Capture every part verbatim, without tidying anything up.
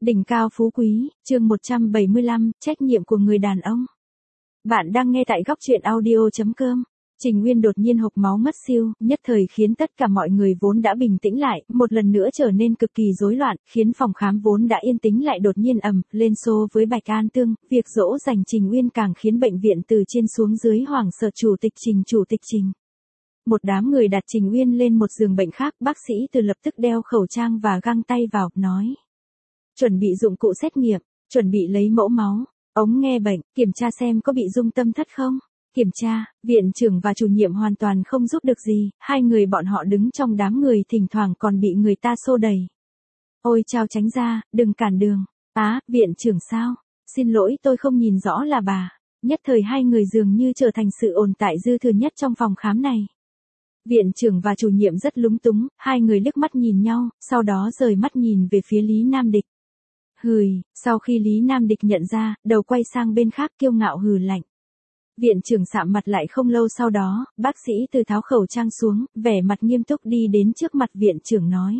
Đỉnh cao phú quý, chương một trăm bảy mươi lăm, trách nhiệm của người đàn ông. Bạn đang nghe tại góc truyện audio chấm com. Trình Nguyên đột nhiên hộc máu mất siêu, nhất thời khiến tất cả mọi người vốn đã bình tĩnh lại, một lần nữa trở nên cực kỳ rối loạn, khiến phòng khám vốn đã yên tĩnh lại đột nhiên ầm lên xô với Bạch An Tương, việc dỗ dành Trình Nguyên càng khiến bệnh viện từ trên xuống dưới hoảng sợ. Chủ tịch Trình, chủ tịch Trình. Một đám người đặt Trình Nguyên lên một giường bệnh khác, bác sĩ từ lập tức đeo khẩu trang và găng tay vào, nói. Chuẩn bị dụng cụ xét nghiệm, chuẩn bị lấy mẫu máu, ống nghe bệnh, kiểm tra xem có bị rung tâm thất không. Kiểm tra, viện trưởng và chủ nhiệm hoàn toàn không giúp được gì, hai người bọn họ đứng trong đám người thỉnh thoảng còn bị người ta xô đẩy. Ôi chao, tránh ra, đừng cản đường. Á, viện trưởng sao? Xin lỗi, tôi không nhìn rõ là bà. Nhất thời hai người dường như trở thành sự ồn tại dư thừa nhất trong phòng khám này. Viện trưởng và chủ nhiệm rất lúng túng, hai người liếc mắt nhìn nhau, sau đó rời mắt nhìn về phía Lý Nam Địch. Hừi, sau khi Lý Nam Địch nhận ra, đầu quay sang bên khác kiêu ngạo hừ lạnh. Viện trưởng sạm mặt lại. Không lâu sau đó, bác sĩ từ tháo khẩu trang xuống, vẻ mặt nghiêm túc đi đến trước mặt viện trưởng nói.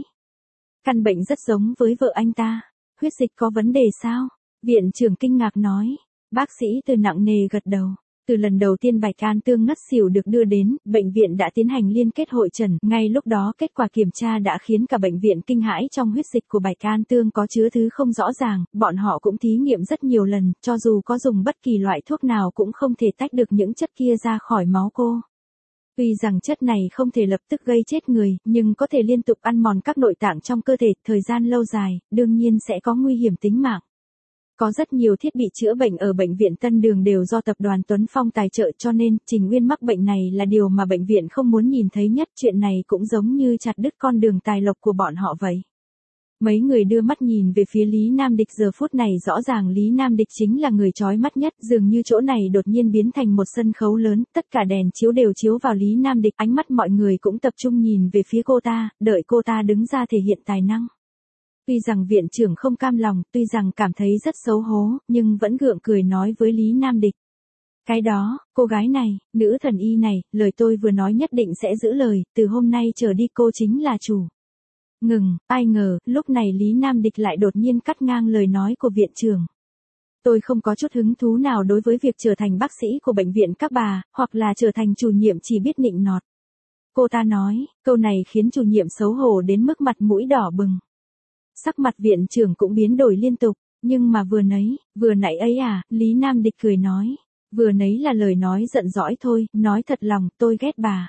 Căn bệnh rất giống với vợ anh ta, huyết dịch có vấn đề sao? Viện trưởng kinh ngạc nói. Bác sĩ từ nặng nề gật đầu. Từ lần đầu tiên Bạch An Tương ngất xỉu được đưa đến, bệnh viện đã tiến hành liên kết hội trần, ngay lúc đó kết quả kiểm tra đã khiến cả bệnh viện kinh hãi. Trong huyết dịch của Bạch An Tương có chứa thứ không rõ ràng, bọn họ cũng thí nghiệm rất nhiều lần, cho dù có dùng bất kỳ loại thuốc nào cũng không thể tách được những chất kia ra khỏi máu cô. Tuy rằng chất này không thể lập tức gây chết người, nhưng có thể liên tục ăn mòn các nội tạng trong cơ thể, thời gian lâu dài, đương nhiên sẽ có nguy hiểm tính mạng. Có rất nhiều thiết bị chữa bệnh ở bệnh viện Tân Đường đều do tập đoàn Tuấn Phong tài trợ, cho nên Trình Nguyên mắc bệnh này là điều mà bệnh viện không muốn nhìn thấy nhất. Chuyện này cũng giống như chặt đứt con đường tài lộc của bọn họ vậy. Mấy người đưa mắt nhìn về phía Lý Nam Địch. Giờ phút này rõ ràng Lý Nam Địch chính là người chói mắt nhất, dường như chỗ này đột nhiên biến thành một sân khấu lớn, tất cả đèn chiếu đều chiếu vào Lý Nam Địch, ánh mắt mọi người cũng tập trung nhìn về phía cô ta, đợi cô ta đứng ra thể hiện tài năng. Tuy rằng viện trưởng không cam lòng, tuy rằng cảm thấy rất xấu hố, nhưng vẫn gượng cười nói với Lý Nam Địch. Cái đó, cô gái này, nữ thần y này, lời tôi vừa nói nhất định sẽ giữ lời, từ hôm nay trở đi cô chính là chủ. Ngừng, ai ngờ, lúc này Lý Nam Địch lại đột nhiên cắt ngang lời nói của viện trưởng. Tôi không có chút hứng thú nào đối với việc trở thành bác sĩ của bệnh viện các bà, hoặc là trở thành chủ nhiệm chỉ biết nịnh nọt. Cô ta nói, câu này khiến chủ nhiệm xấu hổ đến mức mặt mũi đỏ bừng. Sắc mặt viện trưởng cũng biến đổi liên tục, nhưng mà vừa nấy, vừa nãy ấy à, Lý Nam Địch cười nói, vừa nấy là lời nói giận dỗi thôi, nói thật lòng, tôi ghét bà.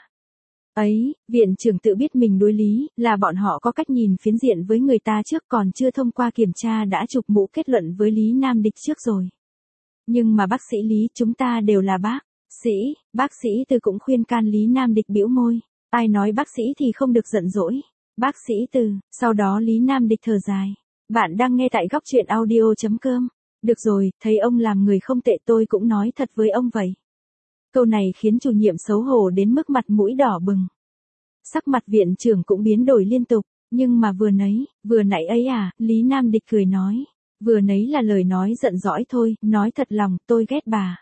Ấy, viện trưởng tự biết mình đối lý, là bọn họ có cách nhìn phiến diện với người ta trước, còn chưa thông qua kiểm tra đã chụp mũ kết luận với Lý Nam Địch trước rồi. Nhưng mà bác sĩ Lý, chúng ta đều là bác sĩ, bác sĩ Từ cũng khuyên can. Lý Nam Địch bĩu môi, ai nói bác sĩ thì không được giận dỗi. Bác sĩ Từ, sau đó Lý Nam Địch thở dài. Bạn đang nghe tại góc truyện audio chấm com. Được rồi, thấy ông làm người không tệ, tôi cũng nói thật với ông vậy. Câu này khiến chủ nhiệm xấu hổ đến mức mặt mũi đỏ bừng. Sắc mặt viện trưởng cũng biến đổi liên tục, nhưng mà vừa nấy, vừa nãy ấy à, Lý Nam Địch cười nói. Vừa nấy là lời nói giận dỗi thôi, nói thật lòng, tôi ghét bà.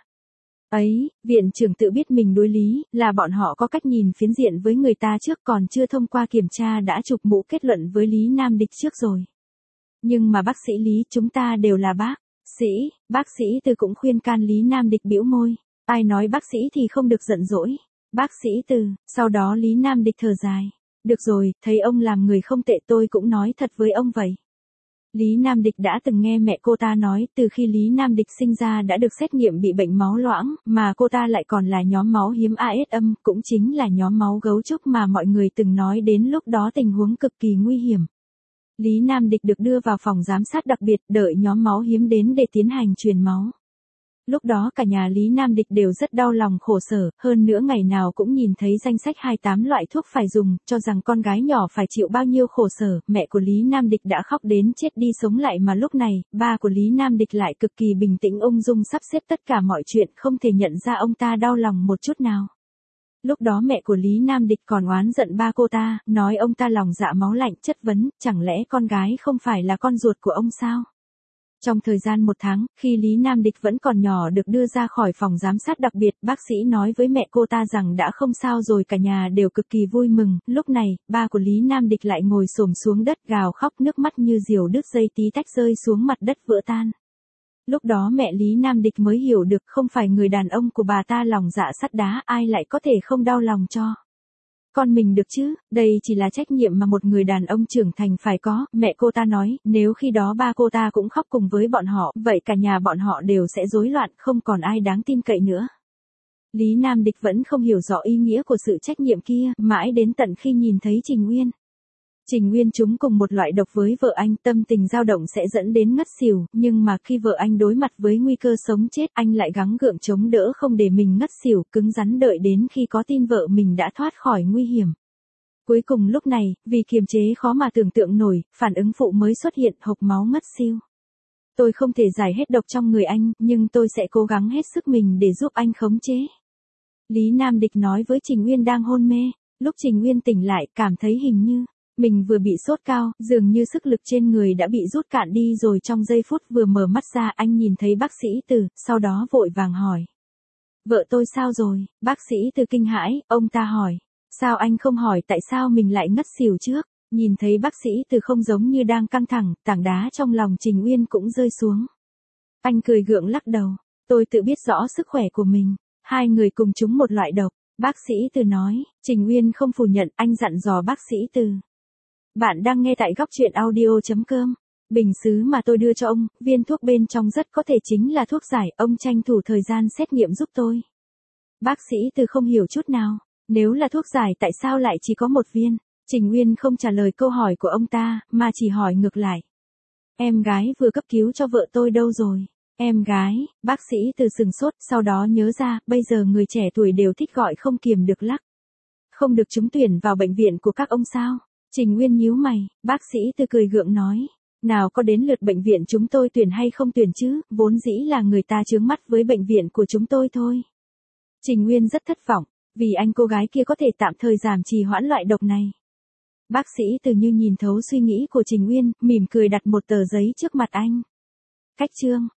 Ấy, viện trưởng tự biết mình đối lý, là bọn họ có cách nhìn phiến diện với người ta trước, còn chưa thông qua kiểm tra đã chụp mũ kết luận với Lý Nam Địch trước rồi. Nhưng mà bác sĩ Lý, chúng ta đều là bác sĩ, bác sĩ Từ cũng khuyên can. Lý Nam Địch bĩu môi, ai nói bác sĩ thì không được giận dỗi. Bác sĩ Từ, sau đó Lý Nam Địch thở dài. Được rồi, thấy ông làm người không tệ, tôi cũng nói thật với ông vậy. Lý Nam Địch đã từng nghe mẹ cô ta nói, từ khi Lý Nam Địch sinh ra đã được xét nghiệm bị bệnh máu loãng, mà cô ta lại còn là nhóm máu hiếm a ét âm, cũng chính là nhóm máu gấu trúc mà mọi người từng nói đến, lúc đó tình huống cực kỳ nguy hiểm. Lý Nam Địch được đưa vào phòng giám sát đặc biệt, đợi nhóm máu hiếm đến để tiến hành truyền máu. Lúc đó cả nhà Lý Nam Địch đều rất đau lòng khổ sở, hơn nữa ngày nào cũng nhìn thấy danh sách hai mươi tám loại thuốc phải dùng, cho rằng con gái nhỏ phải chịu bao nhiêu khổ sở. Mẹ của Lý Nam Địch đã khóc đến chết đi sống lại, mà lúc này, ba của Lý Nam Địch lại cực kỳ bình tĩnh ung dung sắp xếp tất cả mọi chuyện, không thể nhận ra ông ta đau lòng một chút nào. Lúc đó mẹ của Lý Nam Địch còn oán giận ba cô ta, nói ông ta lòng dạ máu lạnh, chất vấn, chẳng lẽ con gái không phải là con ruột của ông sao? Trong thời gian một tháng, khi Lý Nam Địch vẫn còn nhỏ được đưa ra khỏi phòng giám sát đặc biệt, bác sĩ nói với mẹ cô ta rằng đã không sao rồi, cả nhà đều cực kỳ vui mừng. Lúc này, ba của Lý Nam Địch lại ngồi xổm xuống đất gào khóc, nước mắt như diều đứt dây tí tách rơi xuống mặt đất vỡ tan. Lúc đó mẹ Lý Nam Địch mới hiểu được không phải người đàn ông của bà ta lòng dạ sắt đá, ai lại có thể không đau lòng cho con mình được chứ, đây chỉ là trách nhiệm mà một người đàn ông trưởng thành phải có. Mẹ cô ta nói, nếu khi đó ba cô ta cũng khóc cùng với bọn họ, vậy cả nhà bọn họ đều sẽ rối loạn, không còn ai đáng tin cậy nữa. Lý Nam Địch vẫn không hiểu rõ ý nghĩa của sự trách nhiệm kia, mãi đến tận khi nhìn thấy Trình Uyên. Trình Uyên trúng cùng một loại độc với vợ anh, tâm tình dao động sẽ dẫn đến ngất xỉu, nhưng mà khi vợ anh đối mặt với nguy cơ sống chết, anh lại gắng gượng chống đỡ không để mình ngất xỉu, cứng rắn đợi đến khi có tin vợ mình đã thoát khỏi nguy hiểm. Cuối cùng lúc này, vì kiềm chế khó mà tưởng tượng nổi, phản ứng phụ mới xuất hiện, hộc máu ngất xỉu. Tôi không thể giải hết độc trong người anh, nhưng tôi sẽ cố gắng hết sức mình để giúp anh khống chế. Lý Nam Địch nói với Trình Uyên đang hôn mê. Lúc Trình Uyên tỉnh lại, cảm thấy hình như mình vừa bị sốt cao, dường như sức lực trên người đã bị rút cạn đi rồi. Trong giây phút vừa mở mắt ra, anh nhìn thấy bác sĩ Từ, sau đó vội vàng hỏi: vợ tôi sao rồi? Bác sĩ Từ kinh hãi, ông ta hỏi: sao anh không hỏi tại sao mình lại ngất xỉu trước? Nhìn thấy bác sĩ Từ không giống như đang căng thẳng, tảng đá trong lòng Trình Uyên cũng rơi xuống. Anh cười gượng lắc đầu: tôi tự biết rõ sức khỏe của mình, hai người cùng trúng một loại độc. Bác sĩ Từ nói. Trình Uyên không phủ nhận, anh dặn dò bác sĩ Từ: bạn đang nghe tại góc truyện audio chấm com. Bình sứ mà tôi đưa cho ông, viên thuốc bên trong rất có thể chính là thuốc giải, ông tranh thủ thời gian xét nghiệm giúp tôi. Bác sĩ Từ không hiểu chút nào, nếu là thuốc giải tại sao lại chỉ có một viên? Trình Uyên không trả lời câu hỏi của ông ta, mà chỉ hỏi ngược lại: em gái vừa cấp cứu cho vợ tôi đâu rồi? Em gái? Bác sĩ Từ sừng sốt, sau đó nhớ ra, bây giờ người trẻ tuổi đều thích gọi không kiềm được lắc. Không được trúng tuyển vào bệnh viện của các ông sao? Trình Uyên nhíu mày, bác sĩ Từ cười gượng nói: nào có đến lượt bệnh viện chúng tôi tuyển hay không tuyển chứ, vốn dĩ là người ta chướng mắt với bệnh viện của chúng tôi thôi. Trình Uyên rất thất vọng, vì anh cô gái kia có thể tạm thời giảm trì hoãn loại độc này. Bác sĩ Từ như nhìn thấu suy nghĩ của Trình Uyên, mỉm cười đặt một tờ giấy trước mặt anh. Cách chương